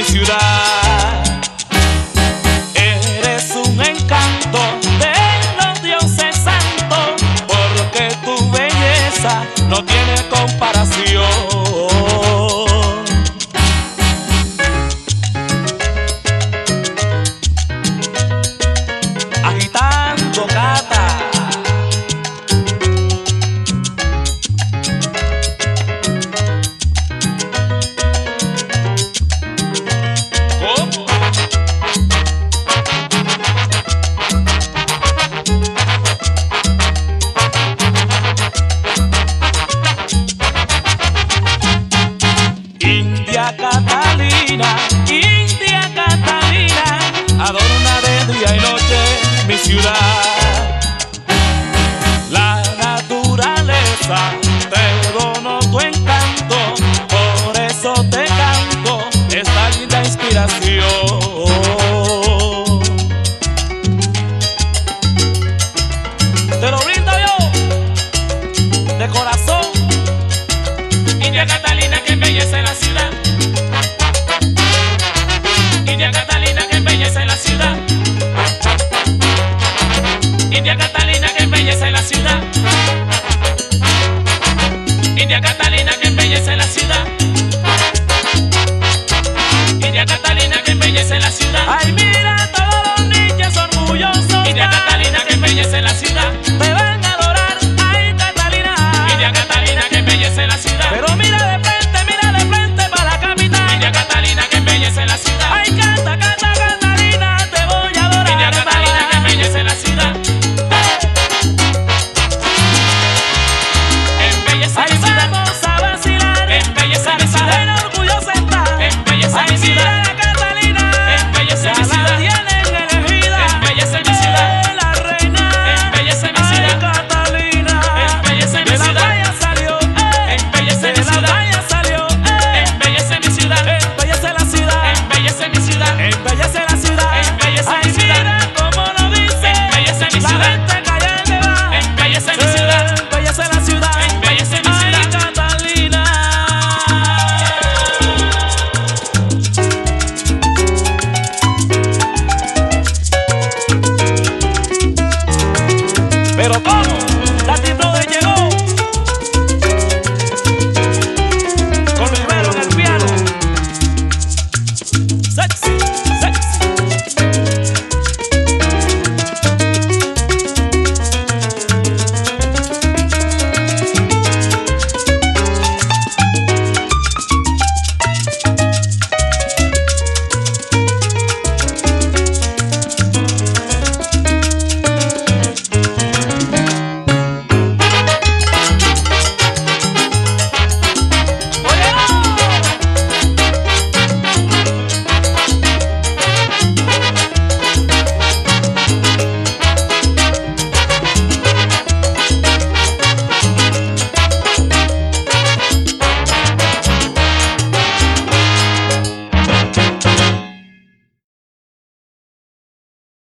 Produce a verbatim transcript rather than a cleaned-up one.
ciudad. Eres un encanto de los dioses santos, porque tu belleza no tiene comparación. Agitando cata. India Catalina, India Catalina, adorna de día y noche mi ciudad. La naturaleza te donó tu encanto, por eso te canto esta linda inspiración. Te lo brindo yo, de corazón. India Catalina, que embellece la ciudad. India Catalina, que embellece la ciudad. India Catalina, que embellece la ciudad. India Catalina, que embellece la ciudad. India Catalina, que embellece la ciudad. Ay, mira todos los niños orgullosos. India Catalina, que embellece la ciudad. Te